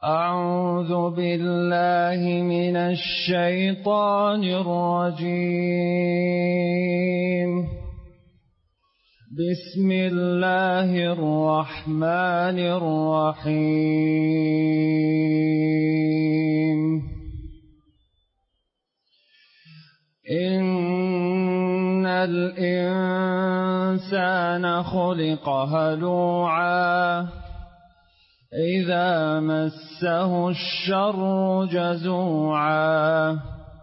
أعوذ بالله من الشيطان الرجيم. بسم الله الرحمن الرحيم. إن الإنسان خلق هلوعا إذا مسه الشر جزوعا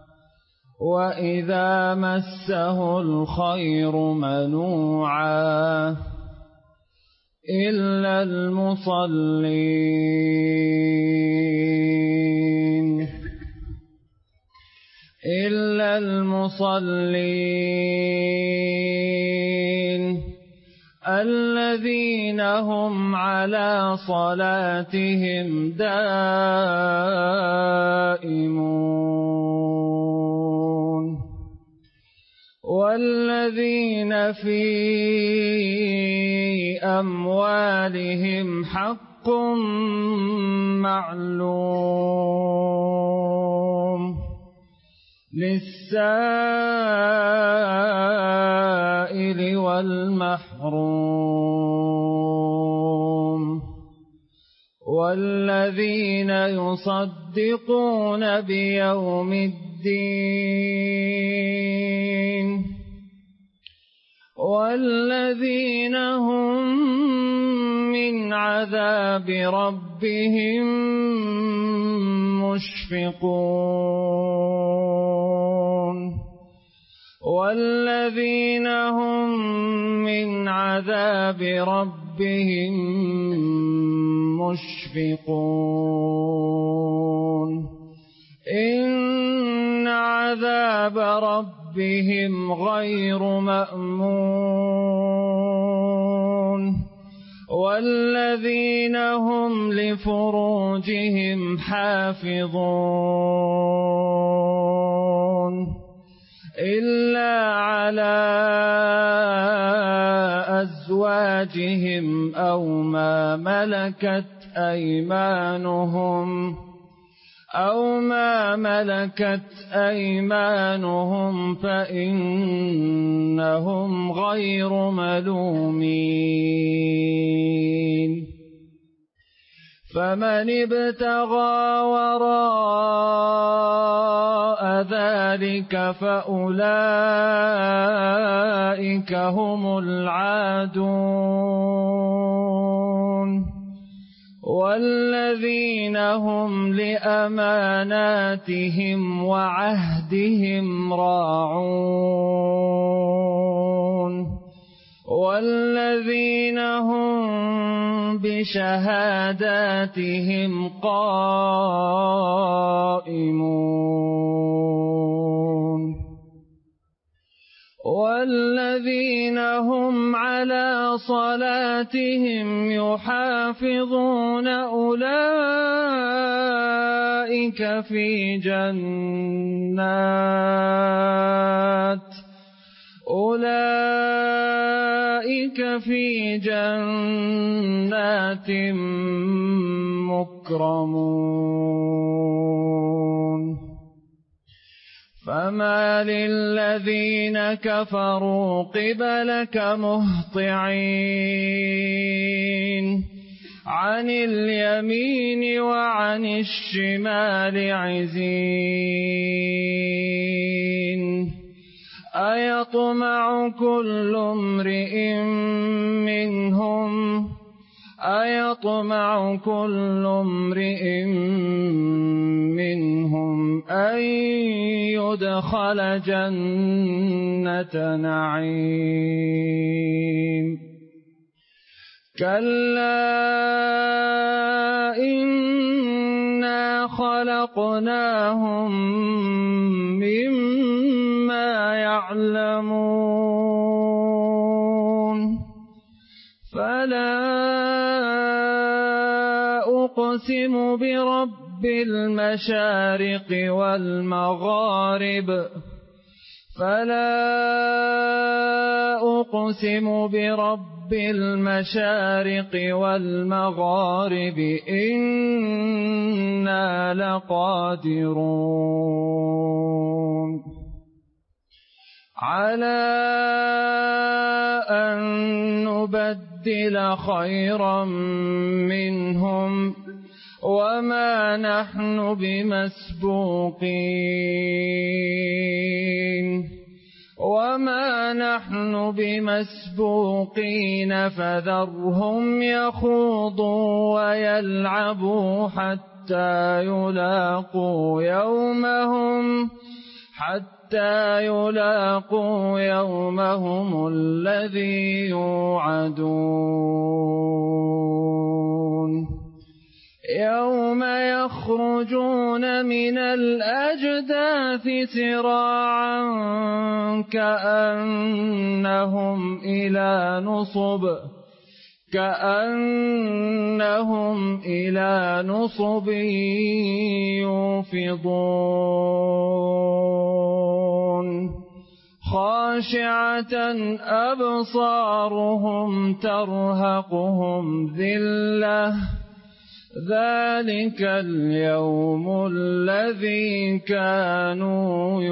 وإذا مسه الخير منوعا إلا المصلين الذين هم على صلاتهم دائمون والذين في أموالهم حق معلوم للسائل والمحروم والذين يصدقون بيوم الدين والذين هم من عذاب ربهم مشفقون والذين هم من عذاب ربهم مشفقون إن عذاب ربهم غير مأمون والذين هم لفروجهم حافظون إلا على أزواجهم أو ما ملكت أيمانهم فإنهم غير ملومين فمن ابتغى وراء ذلك فأولئك هم العادون والذين هم لأماناتهم وعهدهم راعون والذين هم بشهاداتهم قائمون والذين هم على صلاتهم يحافظون أولئك في جنات مكرمون فما للذين كفروا قبلك مهطعين عن اليمين وعن الشمال عزين أيطمع كل امرئ منهم أن يدخل جنة نعيم كلا إنا خلقناهم مما يعلمون فلا أقسم برب المشارق والمغارب إنه لقادرون على أن نبدل خيرا منهم وما نحن بمسبوقين فذرهم يخوضوا ويلعبوا حتى يلاقوا يومهم الذي يوعدون يوم يخرجون من الأجداث سراعا كأنهم إلى نصب يوفضون خاشعة أبصارهم ترهقهم ذلة ذلك اليوم الذي كانوا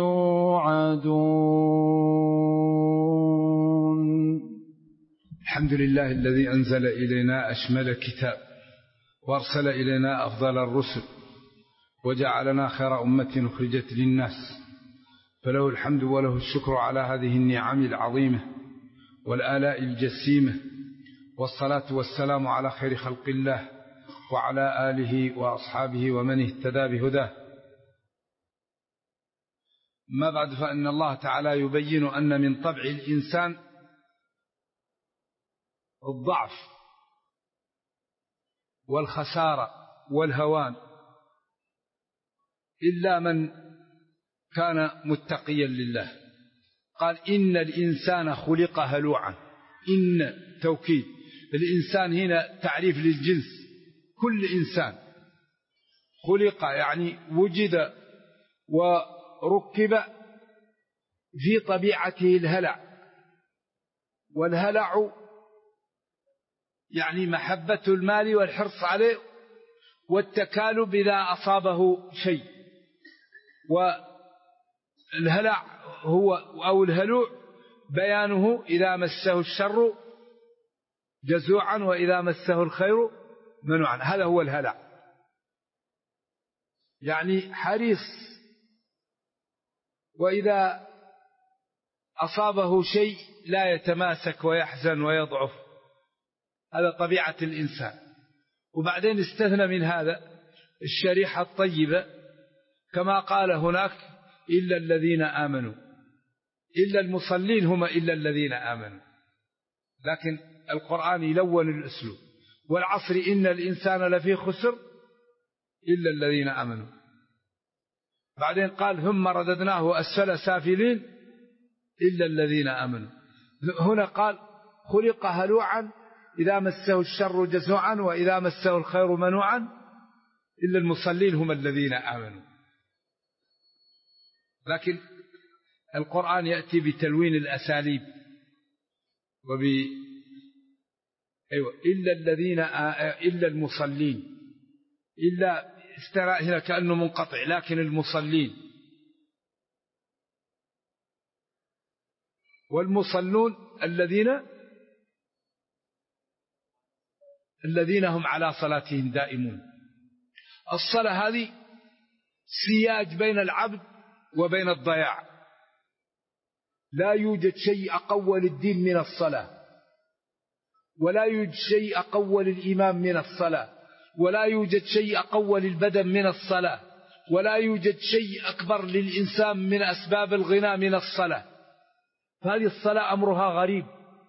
يوعدون. الحمد لله الذي أنزل إلينا أشمل كتاب وأرسل إلينا أفضل الرسل وجعلنا خير أمة أخرجت للناس، فله الحمد وله الشكر على هذه النعم العظيمة والآلاء الجسيمة، والصلاة والسلام على خير خلق الله وعلى آله وأصحابه ومن اهتدى بهداه. ما بعد، فإن الله تعالى يبين أن من طبع الإنسان الضعف والخسارة والهوان إلا من كان متقيا لله. قال إن الإنسان خلق هلوعا. إن توكيد، الإنسان هنا تعريف للجنس، كل إنسان خلق يعني وجد وركب في طبيعته الهلع، والهلع يعني محبة المال والحرص عليه والتكالب إذا أصابه شيء. والهلع هو أو الهلوع بيانه إذا مسه الشر جزوعا وإذا مسه الخير منوعا، هذا هو الهلع، يعني حريص، وإذا أصابه شيء لا يتماسك ويحزن ويضعف، هذا طبيعة الإنسان. وبعدين استثنى من هذا الشريحة الطيبة كما قال هناك إلا الذين آمنوا، إلا المصلين هم إلا الذين آمنوا، لكن القرآن يلون الأسلوب. والعصر إن الإنسان لفي خسر إلا الذين آمنوا. بعدين قال ثم رددناه أسفل سافلين إلا الذين آمنوا. هنا قال خلق هلوعا إذا مسه الشر جزوعا وإذا مسه الخير منوعا إلا المصلين هم الذين آمنوا. لكن القرآن يأتي بتلوين الأساليب إلا المصلين، إلا استراء هنا كأنه منقطع، لكن المصلين. والمصلون الذين هم على صلاتهم دائمون. الصلاة هذه سياج بين العبد وبين الضياع، لا يوجد شيء أقوى للدين من الصلاة، ولا يوجد شيء أقوى للإمام من الصلاة، ولا يوجد شيء أقوى للبدن من الصلاة، ولا يوجد شيء أكبر للإنسان من أسباب الغنى من الصلاة. فهذه الصلاة أمرها غريب،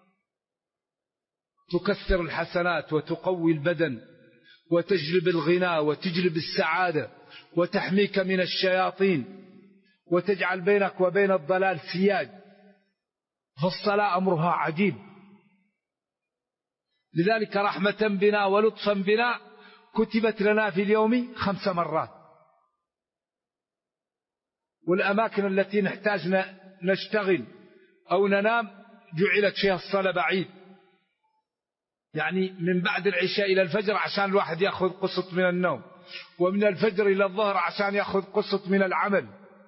تكثر الحسنات وتقوي البدن وتجلب الغنى وتجلب السعادة وتحميك من الشياطين وتجعل بينك وبين الضلال سياج. فالصلاة أمرها عجيب، لذلك رحمة بنا ولطفا بنا كتبت لنا في اليوم 5 مرات. والأماكن التي نحتاج نشتغل أو ننام جعلت فيها الصلاة بعيد، يعني من بعد العشاء إلى الفجر عشان الواحد يأخذ قسط من النوم، ومن الفجر إلى الظهر عشان يأخذ قسط من العمل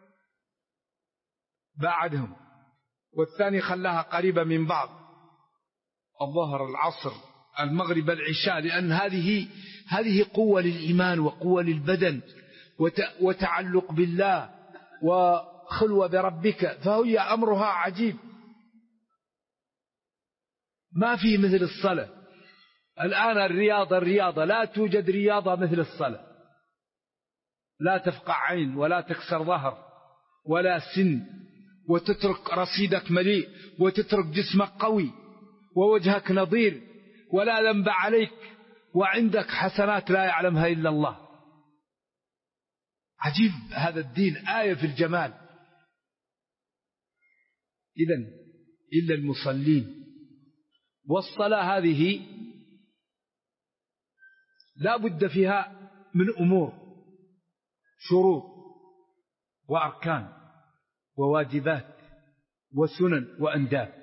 بعدهم، والثاني خلاها قريبة من بعض، الظهر العصر المغرب العشاء، لأن هذه قوة للإيمان وقوة للبدن وتعلق بالله وخلوة بربك، فهي أمرها عجيب. ما في مثل الصلاة. الآن الرياضة لا توجد رياضة مثل الصلاة، لا تفقع عين ولا تكسر ظهر ولا سن، وتترك رصيدك مليء، وتترك جسمك قوي، ووجهك نظير، ولا ذنب عليك، وعندك حسنات لا يعلمها إلا الله. عجيب هذا الدين، آية في الجمال. إذن إلا المصلين. والصلاة هذه لا بد فيها من أمور، شروط وأركان وواجبات وسنن وأنداب.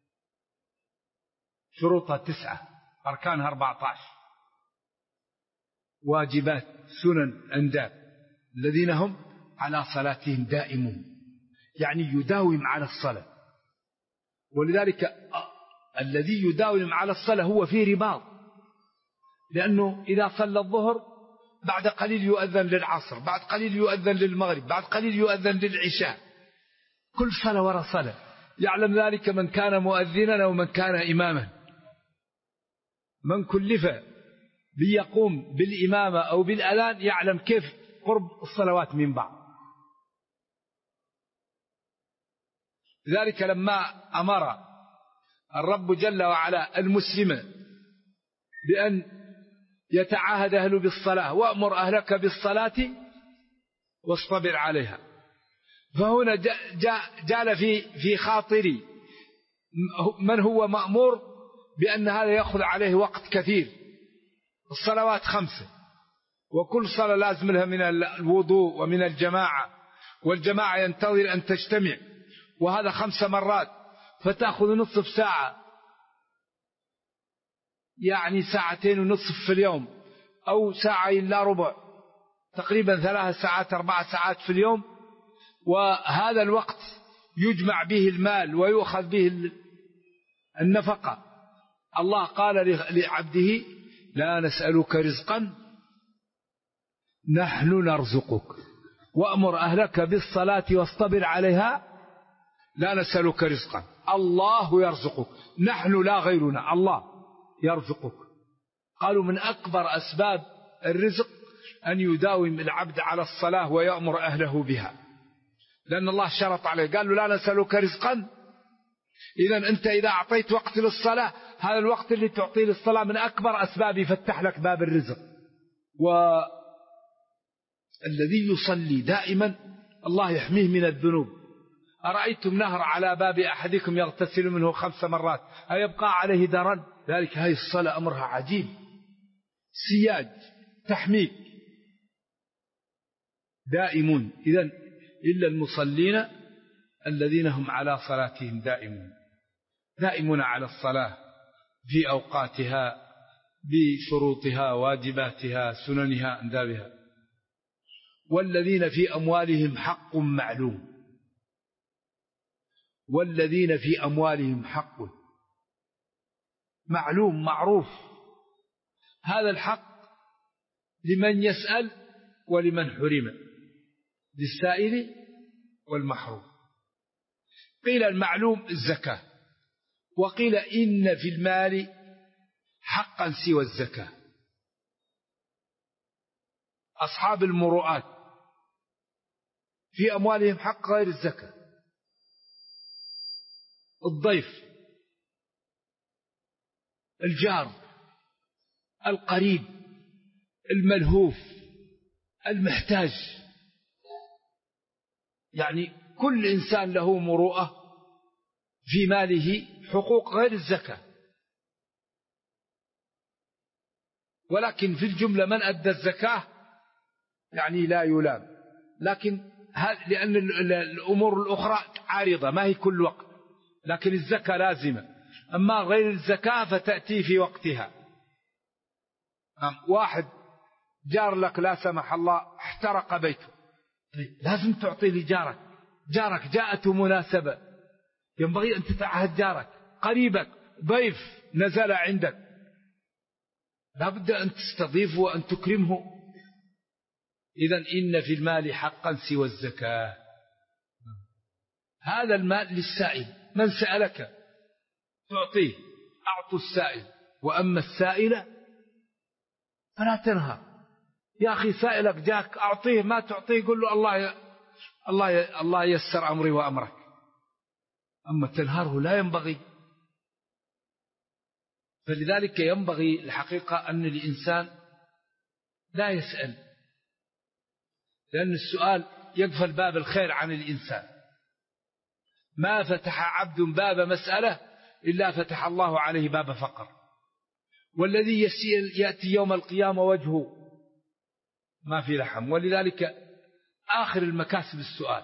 شروطها 9، أركانها 14، واجبات سنن أنداب. الذين هم على صلاتهم دائمون، يعني يداوم على الصلاة. ولذلك الذي يداوم على الصلاة هو في رباط، لأنه إذا صلى الظهر بعد قليل يؤذن للعصر، بعد قليل يؤذن للمغرب، بعد قليل يؤذن للعشاء، كل صلاة وراء صلاة. يعلم ذلك من كان مؤذنا ومن كان إماما. من كلف بيقوم بالإمامة أو بالأذان يعلم كيف قرب الصلوات من بعض. لذلك لما أمر الرب جل وعلا المسلم بأن يتعاهد أهله بالصلاة، وأمر أهلك بالصلاة واصطبر عليها، فهنا جال في خاطري من هو مأمور بأن هذا يأخذ عليه وقت كثير. الصلوات 5، وكل صلاة لازم لها من الوضوء ومن الجماعة، والجماعة ينتظر أن تجتمع، وهذا 5 مرات، فتأخذ نصف ساعة، يعني 2.5 ساعة في اليوم، أو 1.25 ساعة، تقريبا 3 ساعات 4 ساعات في اليوم. وهذا الوقت يجمع به المال ويؤخذ به النفقة. الله قال لعبده: لا نسألك رزقا نحن نرزقك وأمر أهلك بالصلاة واصطبر عليها. لا نسألك رزقا، الله يرزقك، نحن لا غيرنا، الله يرزقك. قالوا من أكبر أسباب الرزق أن يداوم العبد على الصلاة ويأمر أهله بها، لأن الله شرط عليه، قال له: لا نسألك رزقا. إذن أنت إذا أعطيت وقت للصلاة، هذا الوقت اللي تعطيه للصلاة من أكبر أسباب يفتح لك باب الرزق. والذي يصلي دائما الله يحميه من الذنوب. أرأيتم نهر على باب أحدكم يغتسل منه 5 مرات، أيبقى عليه درن؟ ذلك هذه الصلاة أمرها عجيب، سياج تحميك دائمون. إذن إلا المصلين الذين هم على صلاتهم دائمون على الصلاة في أوقاتها بشروطها واجباتها سننها أندابها. والذين في أموالهم حق معلوم، والذين في أموالهم حق معلوم معروف. هذا الحق لمن يسأل ولمن حرم، للسائل والمحروم. قيل المعلوم الزكاة، وقيل إن في المال حقا سوى الزكاة. أصحاب المروءات في أموالهم حق غير الزكاة. الضيف، الجار، القريب، الملهوف، المحتاج، يعني كل إنسان له مروءة في ماله حقوق غير الزكاة. ولكن في الجملة من أدى الزكاة يعني لا يلام، لكن لأن الأمور الأخرى عارضة ما هي كل وقت، لكن الزكاة لازمة. أما غير الزكاة فتأتي في وقتها. واحد جار لك لا سمح الله احترق بيته، لازم تعطي لجارك. جارك جاءته مناسبة، ينبغي أن تتعهد جارك. قريبك ضيف نزل عندك، لا بد أن تستضيفه وأن تكرمه. إذن إن في المال حقا سوى الزكاة. هذا المال للسائل، من سألك تعطيه، أعطوا السائل. وأما السائل فلا تنهر. يا أخي سائلك جاك أعطيه، ما تعطيه قل له الله يسر أمري وأمرك. أما تنهره لا ينبغي. فلذلك ينبغي الحقيقة أن الإنسان لا يسأل، لأن السؤال يقفل باب الخير عن الإنسان. ما فتح عبد باب مسألة إلا فتح الله عليه باب فقر. والذي يأتي يوم القيامة وجهه ما في لحم. ولذلك آخر المكاسب السؤال.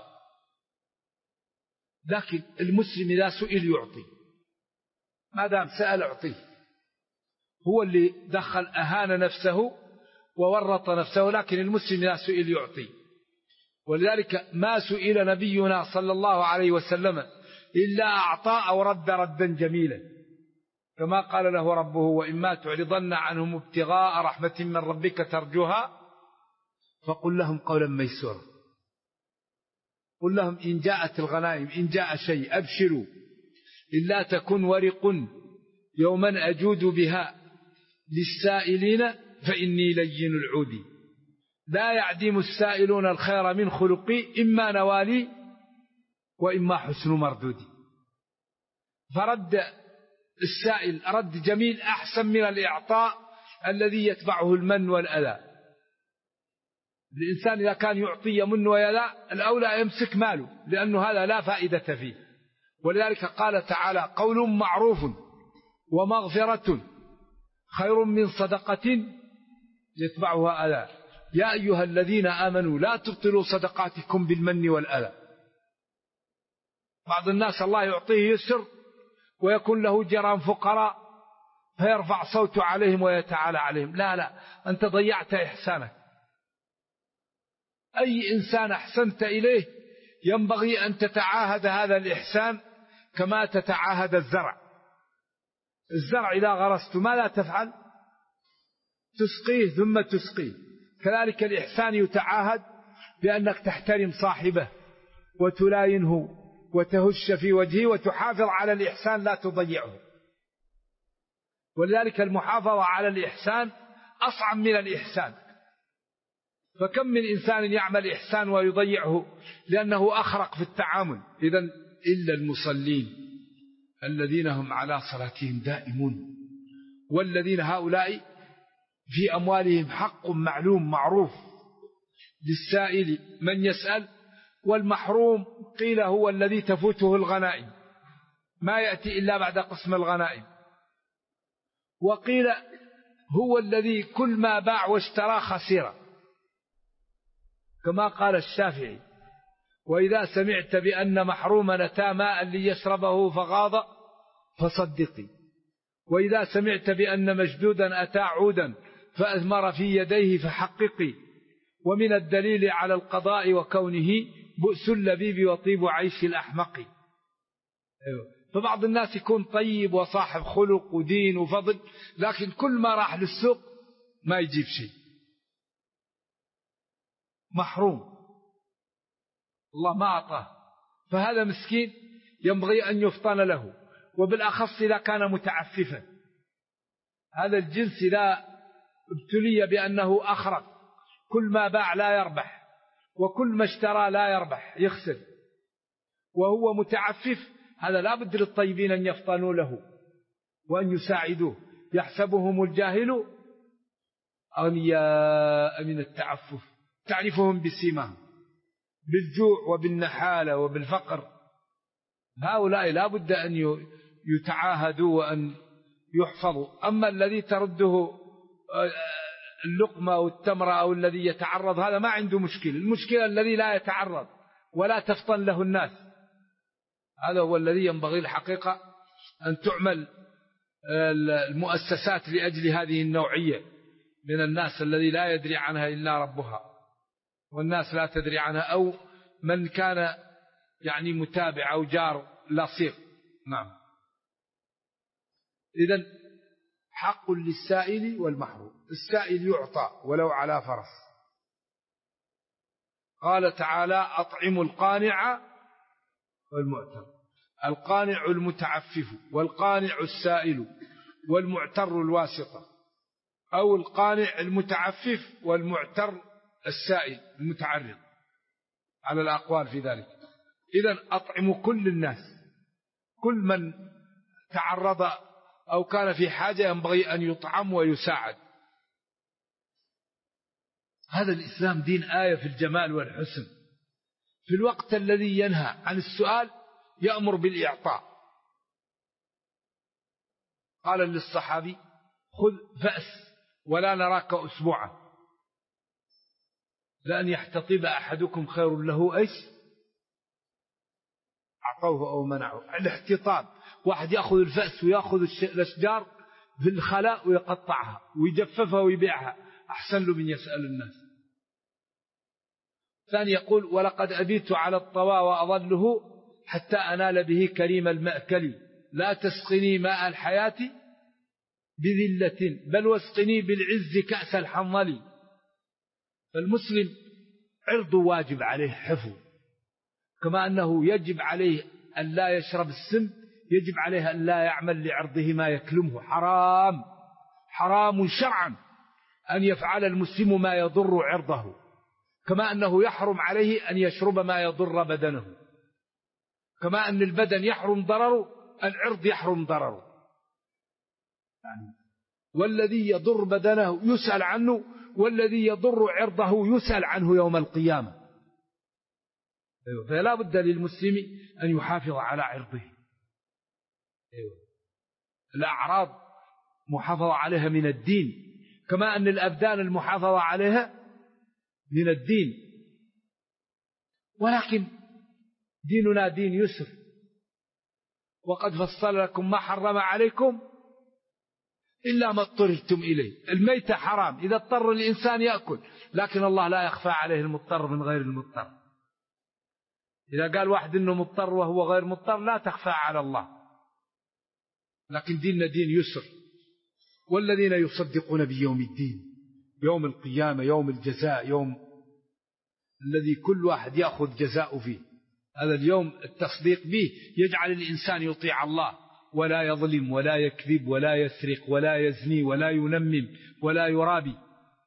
لكن المسلم إذا سئل يعطي، ما دام سأل أعطيه. هو اللي دخل أهان نفسه وورط نفسه، لكن المسلم إذا سئل يعطي. ولذلك ما سئل نبينا صلى الله عليه وسلم إلا أعطى أو رد ردا جميلا، كما قال له ربه: وإما تعرضن عنهم ابتغاء رحمة من ربك ترجوها فقل لهم قولا ميسورا. قل لهم إن جاءت الغنائم، إن جاء شيء أبشروا، إلا تكن ورق يوما أجود بها للسائلين فإني لين العود. لا يعدم السائلون الخير من خلقي، إما نوالي وإما حسن مردودي. فرد السائل رد جميل أحسن من الإعطاء الذي يتبعه المن والأذى. الإنسان إذا كان يعطي يمن ويذى الأولى يمسك ماله، لأنه هذا لا فائدة فيه. ولذلك قال تعالى: قول معروف ومغفرة خير من صدقة يتبعها أذى. يا أيها الذين آمنوا لا تبطلوا صدقاتكم بالمن والأذى. بعض الناس الله يعطيه يسر ويكون له جيران فقراء فيرفع صوته عليهم ويتعالى عليهم. لا، أنت ضيعت إحسانك. أي إنسان أحسنت إليه ينبغي أن تتعاهد هذا الإحسان كما تتعاهد الزرع. الزرع إذا غرست ما لا تفعل؟ تسقيه ثم تسقيه. كذلك الإحسان يتعاهد بأنك تحترم صاحبه وتلاينه وتهش في وجهه وتحافظ على الإحسان لا تضيعه. ولذلك المحافظة على الإحسان أصعب من الإحسان. فكم من إنسان يعمل إحسان ويضيعه لأنه أخرق في التعامل. إذن إلا المصلين الذين هم على صلاتهم دائمون، والذين هؤلاء في أموالهم حق معلوم معروف للسائل من يسأل، والمحروم قيل هو الذي تفوته الغنائم، ما يأتي إلا بعد قسم الغنائم، وقيل هو الذي كل ما باع واشترى خسيرا، كما قال الشافعي: وإذا سمعت بأن محروما أتى ماء ليشربه فغاض فصدقي، وإذا سمعت بأن مشدودا أتى عودا فأثمر في يديه فحققي، ومن الدليل على القضاء وكونه بؤس اللبيب وطيب عيش الأحمق. فبعض الناس يكون طيب وصاحب خلق ودين وفضل، لكن كل ما راح للسوق ما يجيب شيء، محروم، الله ما أعطاه. فهذا مسكين ينبغي أن يفطن له، وبالأخص إذا كان متعففا. هذا الجنس إذا ابتلي بأنه أخرق، كل ما باع لا يربح، وكل ما اشترى لا يربح، يخسر، وهو متعفف، هذا لا بد للطيبين أن يفطنوا له وأن يساعدوه. يحسبهم الجاهل أغنياء من التعفف، تعرفهم بسيماهم، بالجوع وبالنحالة وبالفقر. هؤلاء لا بد أن يتعاهدوا وأن يحفظوا. أما الذي ترده اللقمة أو التمرة أو الذي يتعرض، هذا ما عنده مشكلة. المشكلة الذي لا يتعرض ولا تفطن له الناس، هذا هو الذي ينبغي الحقيقة أن تعمل المؤسسات لأجل هذه النوعية. من الناس الذي لا يدري عنها إلا ربها، والناس لا تدري عنها، أو من كان يعني متابع أو جار لصيق. نعم. إذن حق للسائل والمحروم. السائل يعطى ولو على فرس. قال تعالى: أطعموا القانع والمعتر. القانع المتعفف، والقانع السائل، والمعتر الواسطة، أو القانع المتعفف والمعتر السائل المتعرض، على الأقوال في ذلك. إذن أطعموا كل الناس، كل من تعرض أو كان في حاجة ينبغي أن يطعم ويساعد. هذا الإسلام دين آية في الجمال والحسن. في الوقت الذي ينهى عن السؤال يأمر بالإعطاء. قال للصحابي: خذ فأس ولا نراك أسبوعا، لأن يحتطب أحدكم خير له إيش؟ أعطوه أو منعه. الاحتطاب، واحد يأخذ الفأس ويأخذ الأشجار في الخلاء ويقطعها ويجففها ويبيعها، أحسن له من يسأل الناس. ثاني يقول: ولقد أبيت على الطوى وأظله حتى أنال به كريم المأكل، لا تسقني ماء الحياة بذلة بل واسقني بالعز كأس الحنظل. فالمسلم عرض واجب عليه حفظ، كما أنه يجب عليه أن لا يشرب السم، يجب عليه أن لا يعمل لعرضه ما يكلمه. حرام شرعا أن يفعل المسلم ما يضر عرضه، كما أنه يحرم عليه أن يشرب ما يضر بدنه. كما أن البدن يحرم ضرره، العرض يحرم ضرره. والذي يضر بدنه يسأل عنه، والذي يضر عرضه يسأل عنه يوم القيامة. فلا بد للمسلم أن يحافظ على عرضه. الأعراض محافظة عليها من الدين، كما أن الأبدان المحافظة عليها من الدين. ولكن ديننا دين يسر، وقد فصل لكم ما حرم عليكم إلا ما اضطررتم إليه. الميتة حرام إذا اضطر الإنسان يأكل، لكن الله لا يخفى عليه المضطر من غير المضطر. إذا قال واحد إنه مضطر وهو غير مضطر لا تخفى على الله. لكن ديننا دين يسر. والذين يصدقون بيوم الدين، يوم القيامة، يوم الجزاء، يوم الذي كل واحد يأخذ جزاء فيه. هذا اليوم التصديق به يجعل الإنسان يطيع الله، ولا يظلم ولا يكذب ولا يسرق ولا يزني ولا ينمم ولا يرابي.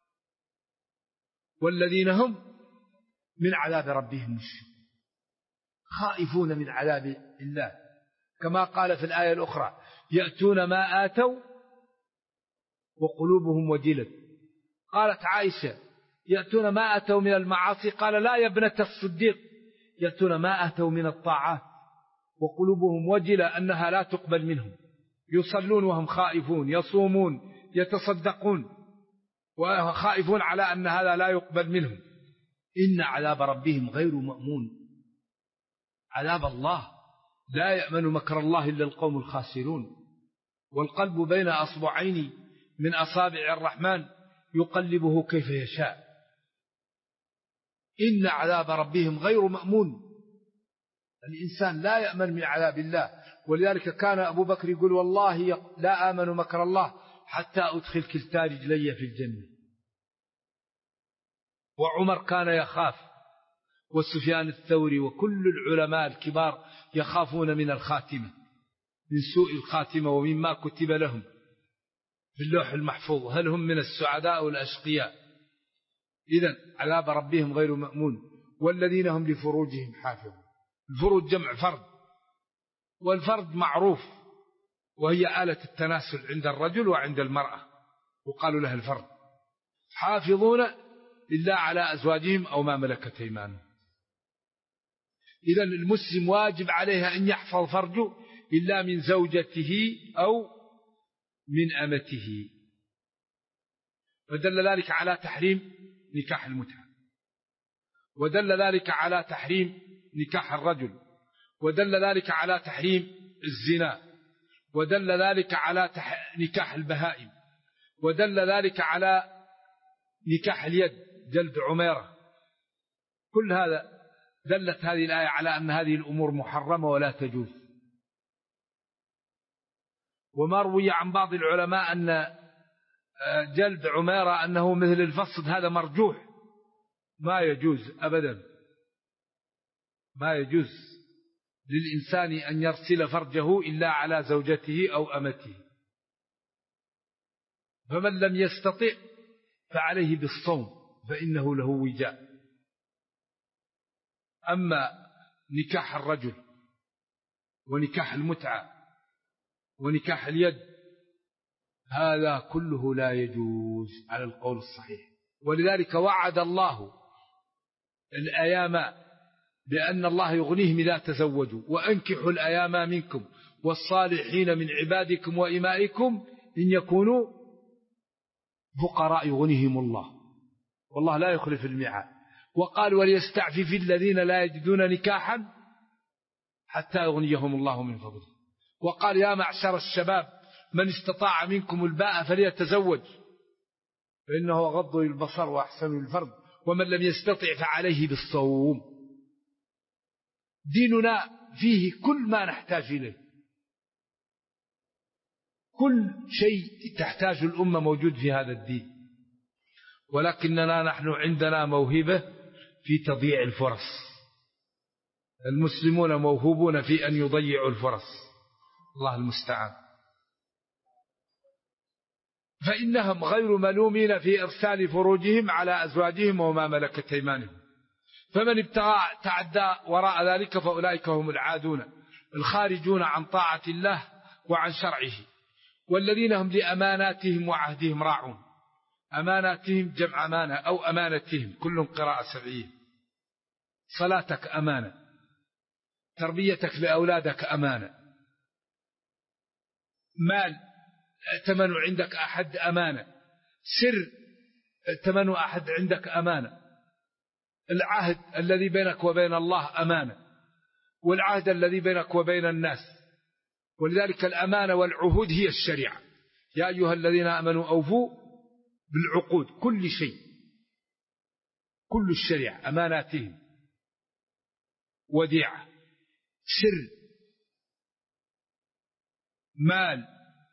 والذين هم من عذاب ربهم مشفقون، خائفون من عذاب الله، كما قال في الآية الأخرى: يأتون ما آتوا وقلوبهم وجلة. قالت عائشة: يأتون ما آتوا من المعاصي، قال: لا يا ابنة الصديق، يأتون ما آتوا من الطاعات وقلوبهم وجلة أنها لا تقبل منهم. يصلون وهم خائفون، يصومون، يتصدقون وخائفون على أن هذا لا يقبل منهم. إن عذاب ربهم غير مأمون. عذاب الله لا يأمن مكر الله إلا القوم الخاسرون. والقلب بين أصبعين من أصابع الرحمن يقلبه كيف يشاء. إن عذاب ربهم غير مأمون. الإنسان لا يأمن من عذاب الله. ولذلك كان أبو بكر يقول: والله لا آمن مكر الله حتى أدخل كلتا رجلي في الجنة. وعمر كان يخاف، وسفيان الثوري وكل العلماء الكبار يخافون من الخاتمة، من سوء الخاتمة ومما كتب لهم في اللوح المحفوظ، هل هم من السعداء والأشقياء. إذن عذاب ربهم غير مأمون. والذين هم لفروجهم حافظون. الفروج جمع فرد، والفرد معروف، وهي آلة التناسل عند الرجل وعند المرأة، وقالوا لها الفرد. حافظون إلا على أزواجهم أو ما ملكت أيمانهم. إذن المسلم واجب عليها أن يحفظ فرجه إلا من زوجته أو من أمته. ودل ذلك على تحريم نكاح المتعة، ودل ذلك على تحريم نكاح الرجل، ودل ذلك على تحريم الزنا، ودل ذلك على نكاح البهائم، ودل ذلك على نكاح اليد، جلد عميرة، كل هذا دلت هذه الآية على أن هذه الأمور محرمة ولا تجوز. وما روي عن بعض العلماء أن جلد عميرة أنه مثل الفصد، هذا مرجوح، ما يجوز أبدا، ما يجوز للإنسان أن يرسل فرجه إلا على زوجته أو أمته. فمن لم يستطع فعليه بالصوم فإنه له وجاء. أما نكاح الرجل ونكاح المتعة ونكاح اليد هذا كله لا يجوز على القول الصحيح. ولذلك وعد الله الأيام بأن الله يغنيهم إذا تزوجوا، وأنكحوا الأيام منكم والصالحين من عبادكم وإمائكم إن يكونوا فقراء يغنيهم الله والله لا يخلف الميعاد. وقال وليستعفف الذين لا يجدون نكاحا حتى يغنيهم الله من فضله. وقال يا معشر الشباب من استطاع منكم الباء فليتزوج فإنه غض للبصر وأحسن للفرج ومن لم يستطع فعليه بالصوم. ديننا فيه كل ما نحتاج إليه، كل شيء تحتاج الأمة موجود في هذا الدين، ولكننا نحن عندنا موهبة في تضييع الفرص. المسلمون موهوبون في أن يضيعوا الفرص، الله المستعان. فإنهم غير ملومين في إرسال فروجهم على أزواجهم وما ملكت أيمانهم، فمن ابتغى تعدى وراء ذلك فأولئك هم العادون الخارجون عن طاعة الله وعن شرعه، والذين هم لأماناتهم وعهدهم راعون. أماناتهم جمع أمانة أو أمانتهم، كل قراءة سبعية. صلاتك أمانة، تربيتك لأولادك أمانة، مال ائتمن عندك أحد أمانة، سر ائتمن أحد عندك أمانة، العهد الذي بينك وبين الله أمانة، والعهد الذي بينك وبين الناس. ولذلك الأمانة والعهود هي الشريعة. يا أيها الذين آمنوا أوفوا بالعقود، كل شيء، كل الشريعة أماناتهم. وديعة، سر، مال،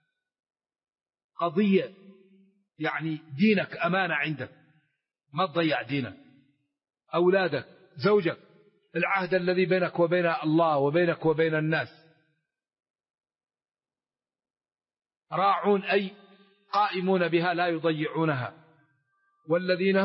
قضية، يعني دينك أمانة عندك ما تضيع دينك، أولادك، زوجك، العهد الذي بينك وبين الله وبينك وبين الناس. راعون أي قائمون بها لا يضيعونها. والذين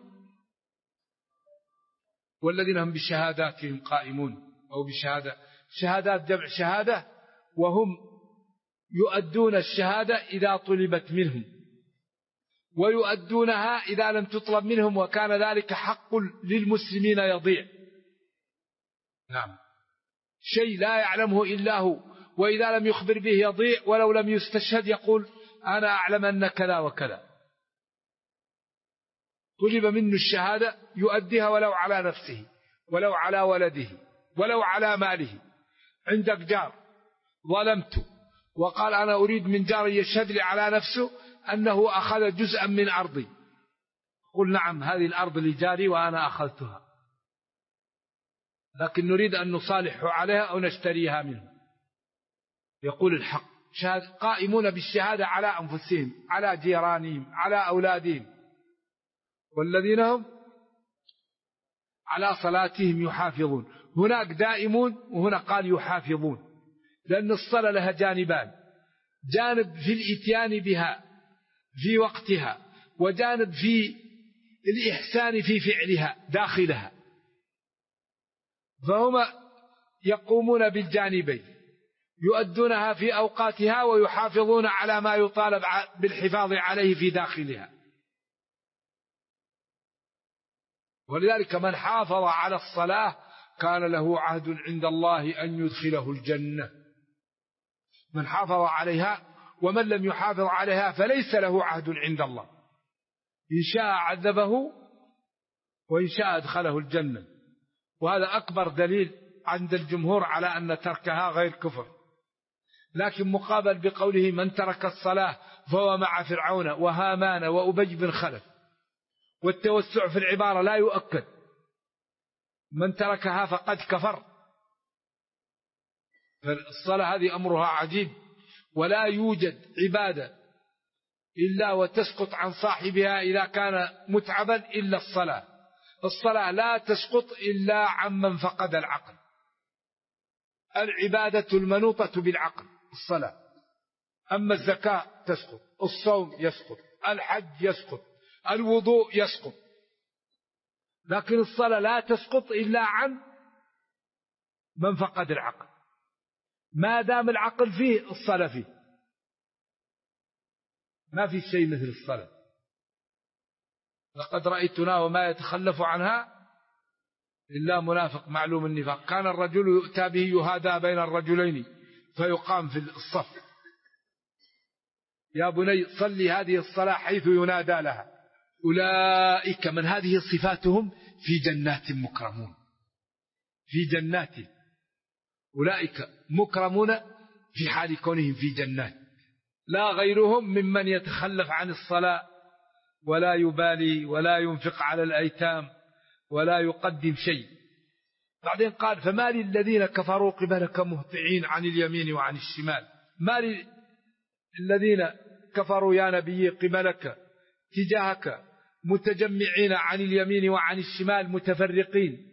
هم بشهاداتهم قائمون، أو بشهادة، شهادات جمع شهادة، وهم يؤدون الشهادة إذا طلبت منهم، ويؤدونها إذا لم تطلب منهم، وكان ذلك حق للمسلمين يضيع. نعم، شيء لا يعلمه إلا هو، وإذا لم يخبر به يضيع، ولو لم يستشهد يقول أنا أعلم أن كذا وكذا. طلب منه الشهادة يؤديها ولو على نفسه، ولو على ولده، ولو على ماله. عندك جار ظلمته وقال أنا أريد من جاري يشهد لي على نفسه أنه أخذ جزءا من أرضي، قل نعم هذه الأرض لجاري وأنا أخذتها، لكن نريد أن نصالح عليها أو نشتريها منه. يقول الحق. قائمون بالشهادة على أنفسهم، على جيرانهم، على أولادهم. والذين هم على صلاتهم يحافظون. هناك دائمون وهنا قال يحافظون، لأن الصلاة لها جانبان، جانب في الإتيان بها في وقتها، وجانب في الإحسان في فعلها داخلها. فهم يقومون بالجانبين، يؤدونها في أوقاتها ويحافظون على ما يطالب بالحفاظ عليه في داخلها. ولذلك من حافظ على الصلاة كان له عهد عند الله أن يدخله الجنة، من حافظ عليها. ومن لم يحافظ عليها فليس له عهد عند الله، إن شاء عذبه وإن شاء أدخله الجنة. وهذا أكبر دليل عند الجمهور على أن تركها غير كفر. لكن مقابل بقوله من ترك الصلاة فهو مع فرعون وهامان وأبي بن خلف والتوسع في العبارة لا يؤكد، من تركها فقد كفر. فالصلاة هذه أمرها عجيب، ولا يوجد عبادة إلا وتسقط عن صاحبها إذا كان متعبا إلا الصلاة. الصلاة لا تسقط إلا عمن فقد العقل. العبادة المنوطة بالعقل الصلاة. أما الزكاة تسقط، الصوم يسقط، الحج يسقط، الوضوء يسقط، لكن الصلاة لا تسقط إلا عن من فقد العقل. ما دام العقل فيه الصلاة فيه، ما في شيء مثل الصلاة. لقد رأيتنا وما يتخلف عنها إلا منافق معلوم النفاق. كان الرجل يؤتى به يهادى بين الرجلين فيقام في الصف، يا بني صلي هذه الصلاة حيث ينادى لها. أولئك من هذه صفاتهم في جنات مكرمون، في جنات، أولئك مكرمون في حال كونهم في جنات، لا غيرهم ممن يتخلف عن الصلاة ولا يبالي ولا ينفق على الأيتام ولا يقدم شيء. بعدين قال فما للذين كفروا قبلك مهطعين عن اليمين وعن الشمال. ما للذين كفروا يا نبي قبلك تجاهك متجمعين عن اليمين وعن الشمال متفرقين،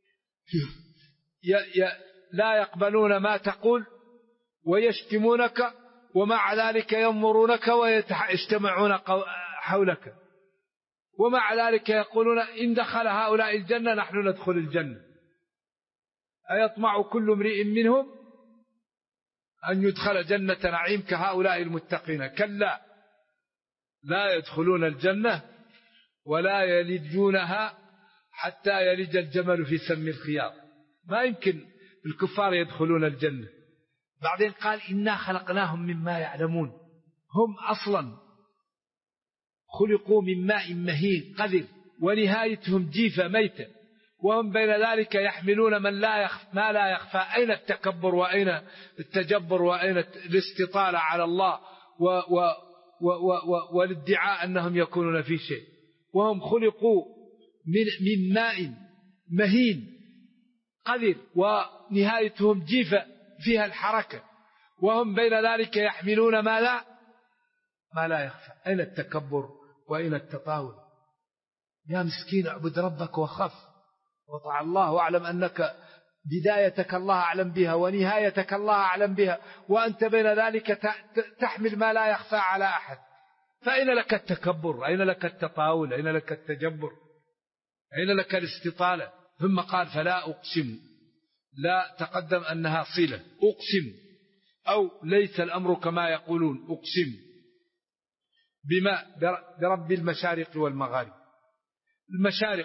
لا يقبلون ما تقول ويشتمونك، ومع ذلك ينظرونك ويجتمعون حولك، ومع ذلك يقولون إن دخل هؤلاء الجنة نحن ندخل الجنة. أيطمع كل امرئ منهم أن يدخل جنة نعيم كهؤلاء المتقين؟ كلا، لا يدخلون الجنة ولا يلجونها حتى يلج الجمل في سم الخياط. ما يمكن الكفار يدخلون الجنة. بعدين قال إنا خلقناهم مما يعلمون. هم أصلا خلقوا من ماء مهين قذر، ونهايتهم جيفة ميتة، وهم بين ذلك يحملون ما لا يخفى. أين التكبر وأين التجبر وأين الاستطالة على الله والادعاء أنهم يكونون في شيء؟ وهم خلقوا من ماء مهين قذر، ونهايتهم جيفة فيها الحركة، وهم بين ذلك يحملون ما لا يخفى. أين التكبر وأين التطاول؟ يا مسكين اعبد ربك وخف وطع الله، واعلم أنك بدايتك الله أعلم بها ونهايتك الله أعلم بها، وأنت بين ذلك تحمل ما لا يخفى على أحد. فأين لك التكبر؟ أين لك التطاول؟ أين لك التجبر؟ أين لك الاستطالة؟ ثم قال فلا أقسم، لا تقدم أنها صلة، أقسم أو ليس الأمر كما يقولون، أقسم بما برب المشارق والمغارب. المشارق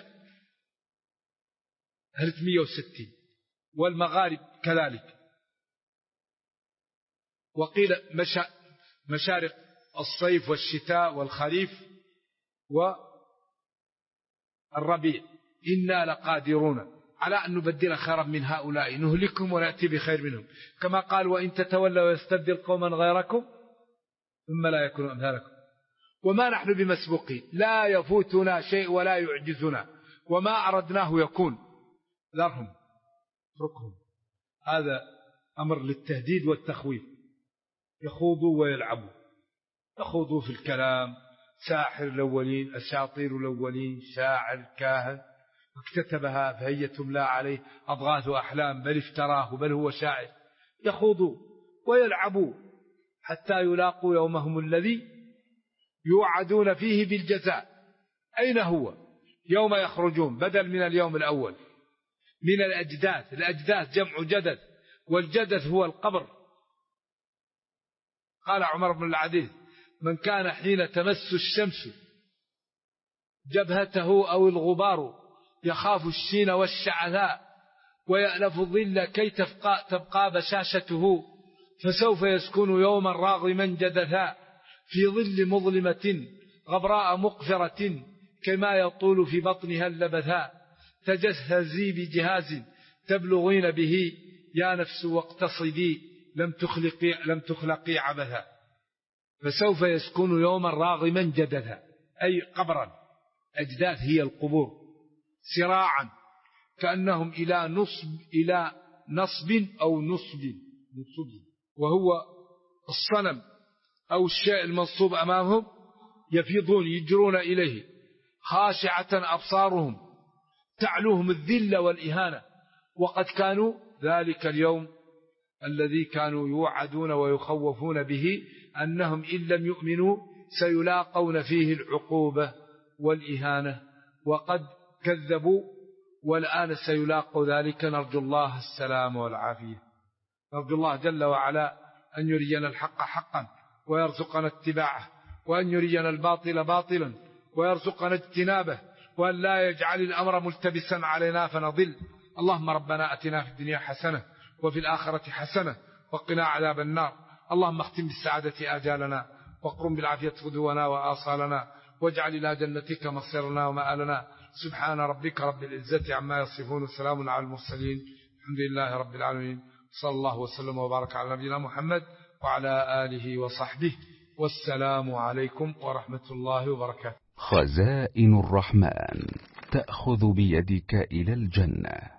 360 والمغارب كذلك. وقيل مشارق الصيف والشتاء والخريف والربيع. إنا لقادرون على أن نبدل خيرا من هؤلاء نهلكهم ونأتي بخير منهم، كما قال وإن تتولوا يستبدل قوما غيركم ثم لا يكونوا أمثالكم. وما نحن بمسبوقين، لا يفوتنا شيء ولا يعجزنا، وما أردناه يكون. ذرهم اتركهم، هذا أمر للتهديد والتخويف. يخوضوا ويلعبوا، يخوضوا في الكلام، ساحر الأولين، أساطير الأولين، شاعر، كاهن، اكتتبها فهي تملى عليه، أضغاث أحلام، بل افتراه بل هو شاعر. يخوضوا ويلعبوا حتى يلاقوا يومهم الذي يوعدون فيه بالجزاء. أين هو؟ يوم يخرجون، بدل من اليوم الأول، من الأجداث. الأجداث جمع جدث، والجدث هو القبر. قال عمر بن العزيز من كان حين تمس الشمس جبهته أو الغبار يخاف الشين والشعثاء ويألف الظل كي تبقى بشاشته، فسوف يسكن يوما راغما جدثا في ظل مظلمة غبراء مقفرة كما يطول في بطنها اللبثاء. تجهزي بجهاز تبلغين به يا نفس واقتصدي لم تخلقي عبثا. فسوف يسكن يوما راغما جدثا أي قبرا، الأجداث هي القبور سراعا كأنهم إلى نصب أو نصب، وهو الصنم أو الشيء المنصوب أمامهم، يفيضون يجرون إليه خاشعة أبصارهم تعلوهم الذلة والإهانة، وقد كانوا ذلك اليوم الذي كانوا يوعدون ويخوفون به أنهم إن لم يؤمنوا سيلاقون فيه العقوبة والإهانة، وقد كذبوا والآن سيلاقوا ذلك. نرجو الله السلام والعافية، نرجو الله جل وعلا أن يرينا الحق حقا ويرزقنا اتباعه، وأن يرينا الباطل باطلا ويرزقنا اجتنابه، وأن لا يجعل الأمر ملتبسا علينا فنضل. اللهم ربنا أتنا في الدنيا حسنة وفي الآخرة حسنة وقنا عذاب النار. اللهم اختم بالسعادة آجالنا واقرم بالعافية غدونا وآصالنا، واجعل إلى جنتك مصيرنا ومآلنا. سبحان ربك رب العزة عما يصفون، وسلام على المرسلين، الحمد لله رب العالمين. صلى الله وسلم وبارك على نبينا محمد وعلى آله وصحبه، والسلام عليكم ورحمة الله وبركاته. خزائن الرحمن تأخذ بيدك إلى الجنة.